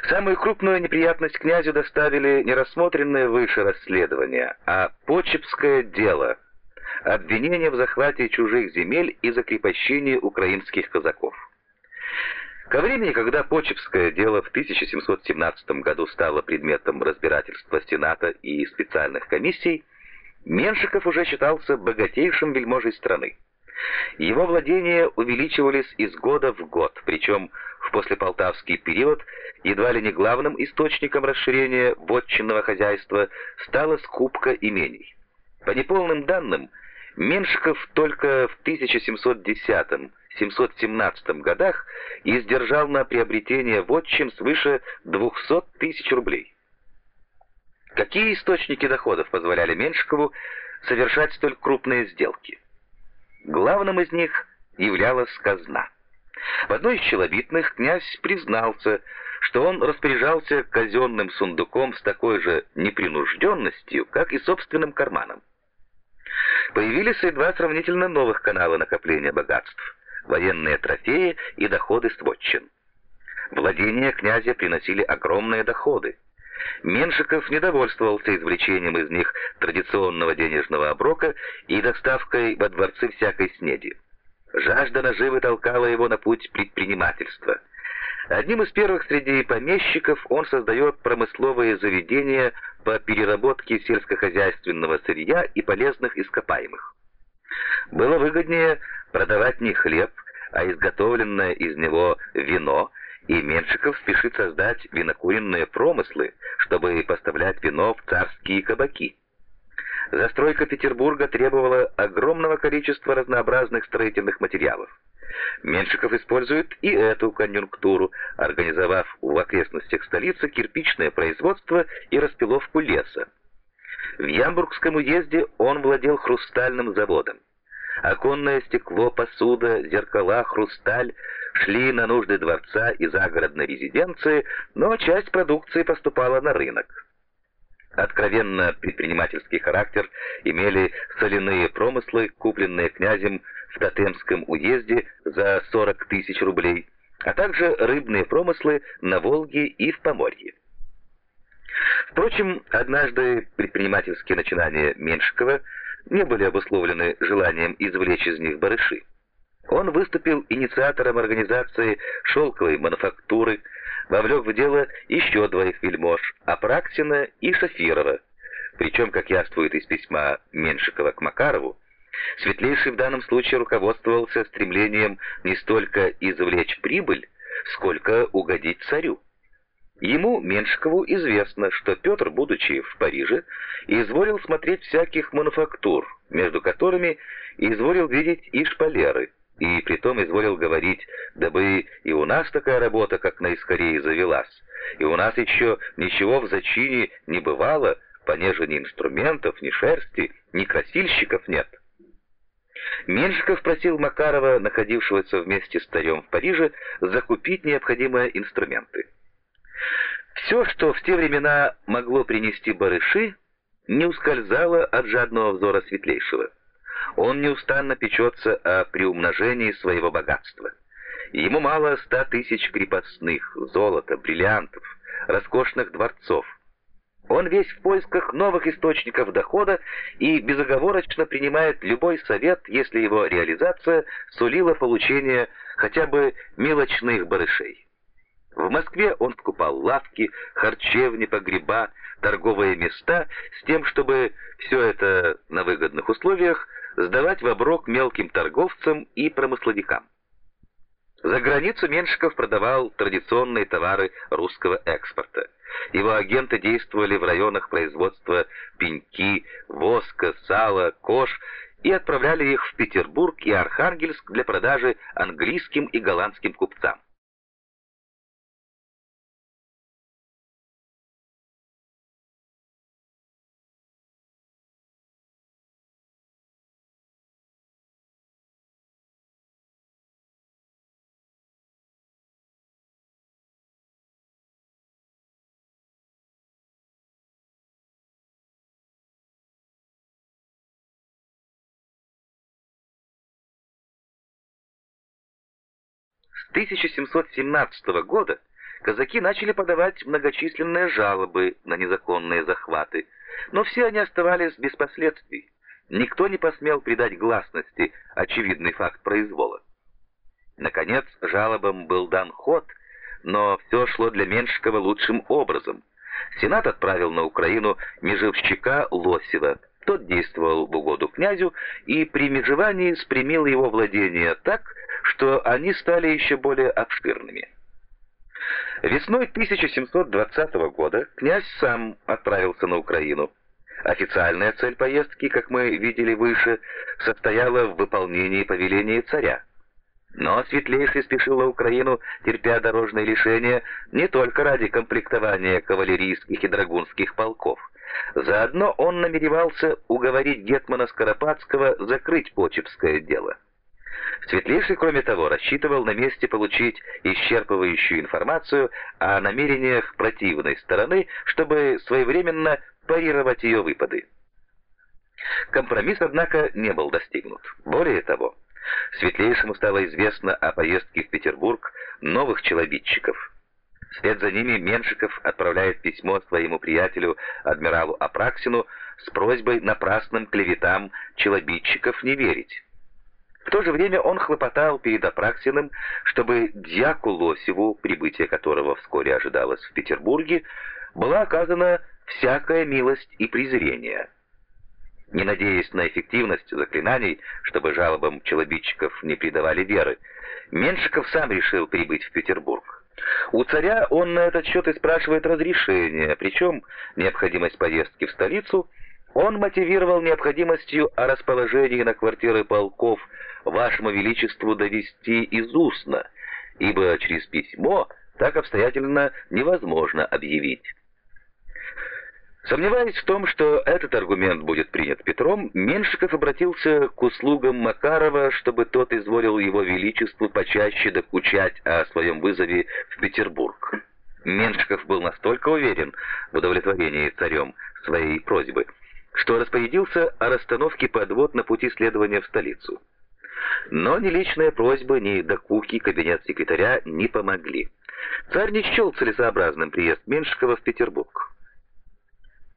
Самую крупную неприятность князю доставили не рассмотренное выше расследование, а Почепское дело, обвинение в захвате чужих земель и закрепощении украинских казаков. Ко времени, когда Почепское дело в 1717 году стало предметом разбирательства Сената и специальных комиссий, Меншиков уже считался богатейшим вельможей страны. Его владения увеличивались из года в год, причем в послеполтавский период едва ли не главным источником расширения вотчинного хозяйства стала скупка имений. По неполным данным, Меншиков только в 1710-1717 годах издержал на приобретение вотчин свыше 200 тысяч рублей. Какие источники доходов позволяли Меншикову совершать столь крупные сделки? Главным из них являлась казна. В одной из челобитных князь признался, что он распоряжался казенным сундуком с такой же непринужденностью, как и собственным карманом. Появились и два сравнительно новых канала накопления богатств – военные трофеи и доходы с вотчин. Владения князя приносили огромные доходы. Меншиков не довольствовался извлечением из них традиционного денежного оброка и доставкой во дворцы всякой снеди. Жажда наживы толкала его на путь предпринимательства. Одним из первых среди помещиков он создает промысловые заведения по переработке сельскохозяйственного сырья и полезных ископаемых. Было выгоднее продавать не хлеб, а изготовленное из него вино, и Меншиков спешит создать винокуренные промыслы, чтобы поставлять вино в царские кабаки. Застройка Петербурга требовала огромного количества разнообразных строительных материалов. Меншиков использует и эту конъюнктуру, организовав в окрестностях столицы кирпичное производство и распиловку леса. В Ямбургском уезде он владел хрустальным заводом. Оконное стекло, посуда, зеркала, хрусталь шли на нужды дворца и загородной резиденции, но часть продукции поступала на рынок. Откровенно предпринимательский характер имели соляные промыслы, купленные князем в Тотемском уезде за 40 тысяч рублей, а также рыбные промыслы на Волге и в Поморье. Впрочем, однажды предпринимательские начинания Меншикова не были обусловлены желанием извлечь из них барыши. Он выступил инициатором организации шелковой мануфактуры, вовлек в дело еще двоих вельмож – Апраксина и Шафирова. Причем, как явствует из письма Меншикова к Макарову, Светлейший в данном случае руководствовался стремлением не столько извлечь прибыль, сколько угодить царю. Ему, Меншикову, известно, что Петр, будучи в Париже, изволил смотреть всяких мануфактур, между которыми изволил видеть и шпалеры, и притом изволил говорить, дабы и у нас такая работа, как наискорее, завелась, и у нас еще ничего в зачине не бывало, понеже ни инструментов, ни шерсти, ни красильщиков нет. Меншиков просил Макарова, находившегося вместе с царем в Париже, закупить необходимые инструменты. Все, что в те времена могло принести барыши, не ускользало от жадного взора Светлейшего. Он неустанно печется о приумножении своего богатства. Ему мало 100 тысяч крепостных, золота, бриллиантов, роскошных дворцов. Он весь в поисках новых источников дохода и безоговорочно принимает любой совет, если его реализация сулила получение хотя бы мелочных барышей. В Москве он скупал лавки, харчевни, погреба, торговые места с тем, чтобы все это на выгодных условиях сдавать в оброк мелким торговцам и промысловикам. За границу Меншиков продавал традиционные товары русского экспорта. Его агенты действовали в районах производства пеньки, воска, сала, кож и отправляли их в Петербург и Архангельск для продажи английским и голландским купцам. С 1717 года казаки начали подавать многочисленные жалобы на незаконные захваты, но все они оставались без последствий. Никто не посмел придать гласности очевидный факт произвола. Наконец, жалобам был дан ход, но все шло для Меншикова лучшим образом. Сенат отправил на Украину межевщика Лосева. Тот действовал в угоду князю и при межевании спрямил его владения так, что они стали еще более обширными. Весной 1720 года князь сам отправился на Украину. Официальная цель поездки, как мы видели выше, состояла в выполнении повеления царя. Но Светлейший спешил на Украину, терпя дорожные лишения, не только ради комплектования кавалерийских и драгунских полков. Заодно он намеревался уговорить гетмана Скоропадского закрыть Почепское дело. Светлейший, кроме того, рассчитывал на месте получить исчерпывающую информацию о намерениях противной стороны, чтобы своевременно парировать ее выпады. Компромисс, однако, не был достигнут. Более того, Светлейшему стало известно о поездке в Петербург новых челобитчиков. Вслед за ними Меншиков отправляет письмо своему приятелю адмиралу Апраксину с просьбой напрасным клеветам челобитчиков не верить. В то же время он хлопотал перед Апраксиным, чтобы дьяку Лосеву, прибытие которого вскоре ожидалось в Петербурге, была оказана всякая милость и презрение. Не надеясь на эффективность заклинаний, чтобы жалобам челобитчиков не придавали веры, Меншиков сам решил прибыть в Петербург. У царя он на этот счет и спрашивает разрешения, причем необходимость поездки в столицу он мотивировал необходимостью о расположении на квартиры полков вашему величеству довести из устно, ибо через письмо так обстоятельно невозможно объявить. Сомневаясь в том, что этот аргумент будет принят Петром, Меншиков обратился к услугам Макарова, чтобы тот изволил его величеству почаще докучать о своем вызове в Петербург. Меншиков был настолько уверен в удовлетворении царем своей просьбы, что распорядился о расстановке подвод на пути следования в столицу. Но ни личная просьба, ни докуки кабинет секретаря не помогли. Царь не счел целесообразным приезд Меншикова в Петербург.